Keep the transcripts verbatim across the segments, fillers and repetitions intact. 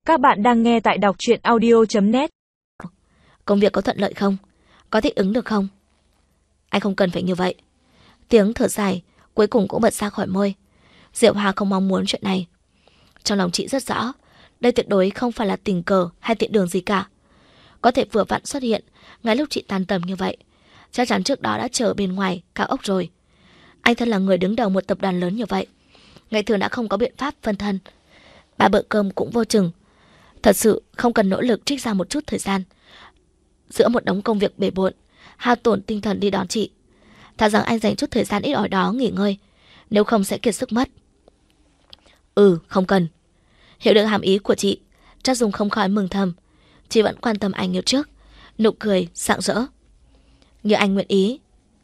Các bạn đang nghe tại đọc truyện audio chấm net. Công việc có thuận lợi không? Có thích ứng được không? Anh không cần phải như vậy. Tiếng thở dài cuối cùng cũng bật ra khỏi môi. Diệu Hà không mong muốn chuyện này. Trong lòng chị rất rõ, đây tuyệt đối không phải là tình cờ hay tiện đường gì cả. Có thể vừa vặn xuất hiện ngay lúc chị tan tầm như vậy, chắc chắn trước đó đã chờ bên ngoài cao ốc rồi. Anh thân là người đứng đầu một tập đoàn lớn như vậy, ngày thường đã không có biện pháp phân thân. Ba bữa cơm cũng vô chừng. Thật sự không cần nỗ lực trích ra một chút thời gian giữa một đống công việc bề bộn, hao tổn tinh thần đi đón chị. Thà rằng anh dành chút thời gian ít ỏi đó nghỉ ngơi, nếu không sẽ kiệt sức mất. Ừ, không cần. Hiểu được hàm ý của chị, Trác Dung không khỏi mừng thầm. Chị vẫn quan tâm anh như trước, nụ cười rạng rỡ. Như anh nguyện ý.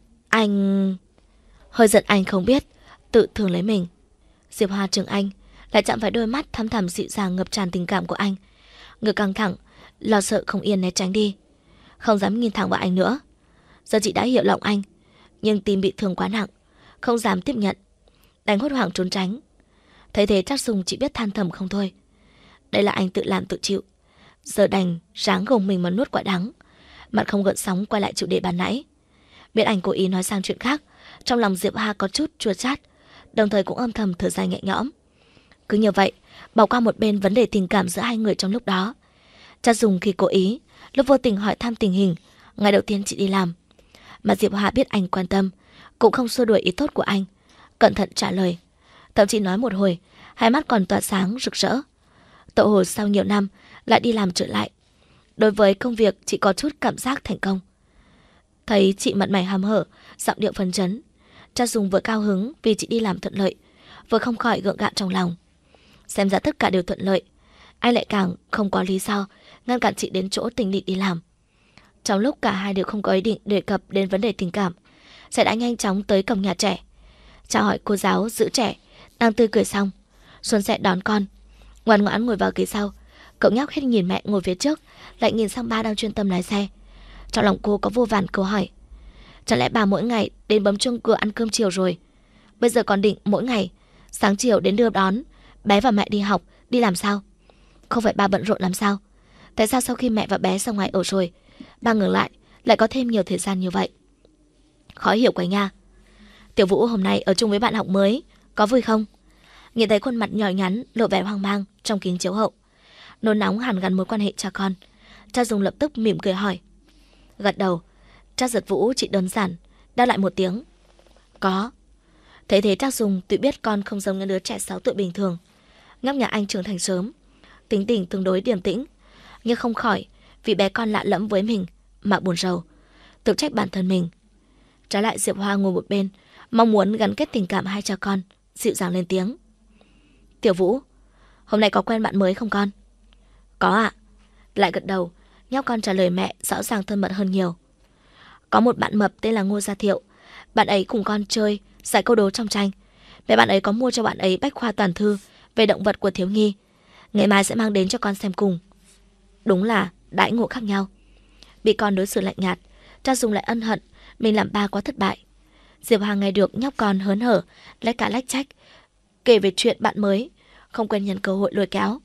Anh... Hơi giận anh không biết tự thường lấy mình. Diệp Hoa trừng anh, lại chạm phải đôi mắt thăm thẳm dịu dàng ngập tràn tình cảm của anh. Người căng thẳng, lo sợ không yên né tránh đi, không dám nhìn thẳng vào anh nữa. Giờ chị đã hiểu lòng anh, nhưng tim bị thương quá nặng, không dám tiếp nhận, đành hốt hoảng trốn tránh. Thấy thế Trác Dung chỉ biết than thầm không thôi. Đây là anh tự làm tự chịu, giờ đành ráng gồng mình mà nuốt quả đắng. Mặt không gợn sóng quay lại chủ đề ban nãy. Biết anh cố ý nói sang chuyện khác, trong lòng Diệp Hà có chút chua chát, đồng thời cũng âm thầm thở dài nhẹ nhõm. Cứ như vậy, bỏ qua một bên vấn đề tình cảm giữa hai người trong lúc đó. Trác Dung khi cố ý, lúc vô tình hỏi thăm tình hình ngày đầu tiên chị đi làm, mà Diệp Hà biết anh quan tâm, cũng không xua đuổi ý tốt của anh, cẩn thận trả lời. Thậm chí nói một hồi, hai mắt còn tỏa sáng rực rỡ. Tự hồ sau nhiều năm lại đi làm trở lại, đối với công việc chị có chút cảm giác thành công. Thấy chị mặt mày hăm hở, giọng điệu phấn chấn, Trác Dung vừa cao hứng vì chị đi làm thuận lợi, vừa không khỏi gượng gạo trong lòng. Xem ra tất cả đều thuận lợi, anh lại càng không có lý do ngăn cản chị đến chỗ tình định đi làm. Trong lúc cả hai đều không có ý định đề cập đến vấn đề tình cảm, sẽ đã nhanh chóng tới cổng nhà trẻ, chào hỏi cô giáo giữ trẻ đang tươi cười xong, xuân sẽ đón con. Ngoan ngoãn ngồi vào ghế sau, cậu nhóc hết nhìn mẹ ngồi phía trước, lại nhìn sang ba đang chuyên tâm lái xe. Trong lòng cô có vô vàn câu hỏi. Chẳng lẽ bà mỗi ngày đến bấm chuông cửa ăn cơm chiều rồi, bây giờ còn định mỗi ngày sáng chiều đến đưa đón bé và mẹ đi học, đi làm sao? Không phải ba bận rộn làm sao? Tại sao sau khi mẹ và bé ra ngoài ở rồi, ba ngừng lại lại có thêm nhiều thời gian như vậy? Khó hiểu quá nha. Tiểu Vũ hôm nay ở chung với bạn học mới, có vui không? Nhìn thấy khuôn mặt nhỏ nhắn lộ vẻ hoang mang trong kính chiếu hậu, nôn nóng hàn gắn mối quan hệ cha con, Trác Dung lập tức mỉm cười hỏi. Gật đầu, Trác Giật Vũ chỉ đơn giản đáp lại một tiếng. Có. Thấy thế Trác Dung tự biết con không giống như đứa trẻ sáu tuổi bình thường. Nhóc nhà anh trưởng thành sớm, tính tình tương đối điềm tĩnh, nhưng không khỏi vì bé con lạ lẫm với mình mà buồn rầu, tự trách bản thân mình. Trái lại Diệp Hoa ngồi một bên, mong muốn gắn kết tình cảm hai cha con, dịu dàng lên tiếng. Tiểu Vũ, hôm nay có quen bạn mới không con? Có ạ. Lại gật đầu, nhóc con trả lời mẹ rõ ràng thân mật hơn nhiều. Có một bạn mập tên là Ngô Gia Thiệu, bạn ấy cùng con chơi giải câu đố trong tranh. Mẹ bạn ấy có mua cho bạn ấy bách khoa toàn thư về động vật của thiếu nhi, ngày mai sẽ mang đến cho con xem cùng. Đúng là đãi ngộ khác nhau. Bị con đối xử lạnh nhạt, Trác Dung lại ân hận mình làm ba quá thất bại. Diệp Hà nghe được nhóc con hớn hở lách cả lách trách kể về chuyện bạn mới, không quên nhân cơ hội lôi kéo.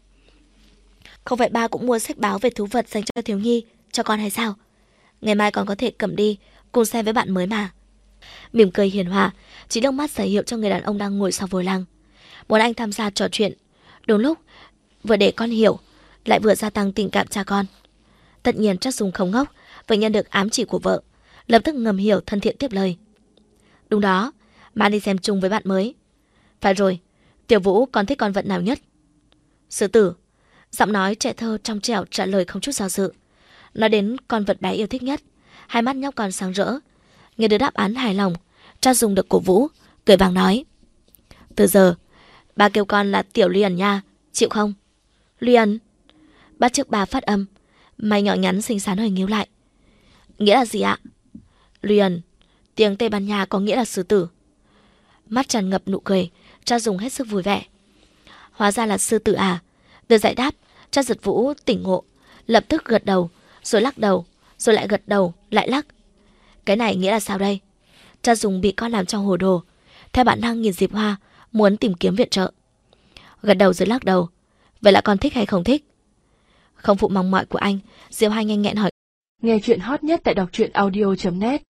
Không phải ba cũng mua sách báo về thú vật dành cho thiếu nhi cho con hay sao? Ngày mai con có thể cầm đi cùng xem với bạn mới mà. Mỉm cười hiền hòa, chỉ đôi mắt giải hiệu cho người đàn ông đang ngồi sau vô lăng, muốn anh tham gia trò chuyện. Đúng lúc, vừa để con hiểu, lại vừa gia tăng tình cảm cha con. Tất nhiên Trác Dung không ngốc, vừa nhận được ám chỉ của vợ, lập tức ngầm hiểu thân thiện tiếp lời. Đúng đó, má đi xem chung với bạn mới. Phải rồi, Tiểu Vũ con thích con vật nào nhất? Sư tử. Giọng nói trẻ thơ trong trẻo trả lời không chút do dự. Nói đến con vật bé yêu thích nhất, hai mắt nhóc con sáng rỡ. Nghe được đáp án hài lòng, Trác Dung được cổ vũ, cười vàng nói. Từ giờ, ba kêu con là Tiểu Lion nha, chịu không? Lion. Bắt trước bà phát âm, mày nhỏ nhắn xinh xắn hơi nhíu lại. Nghĩa là gì ạ? Lion, tiếng Tây Ban Nha có nghĩa là sư tử. Mắt tràn ngập nụ cười, Trác Dung hết sức vui vẻ. Hóa ra là sư tử à? Được giải đáp, Trác Giật Vũ tỉnh ngộ, lập tức gật đầu, rồi lắc đầu, rồi lại gật đầu, lại lắc. Cái này nghĩa là sao đây? Trác Dung bị con làm cho hồ đồ, theo bản năng nhìn Diệp Hoa, muốn tìm kiếm viện trợ. Gật đầu rồi lắc đầu. Vậy là con thích hay không thích? Không phụ mong mỏi của anh, Diệu Hà nhanh nhẹn hỏi. Nghe chuyện hot nhất tại đọc truyện audio chấm net.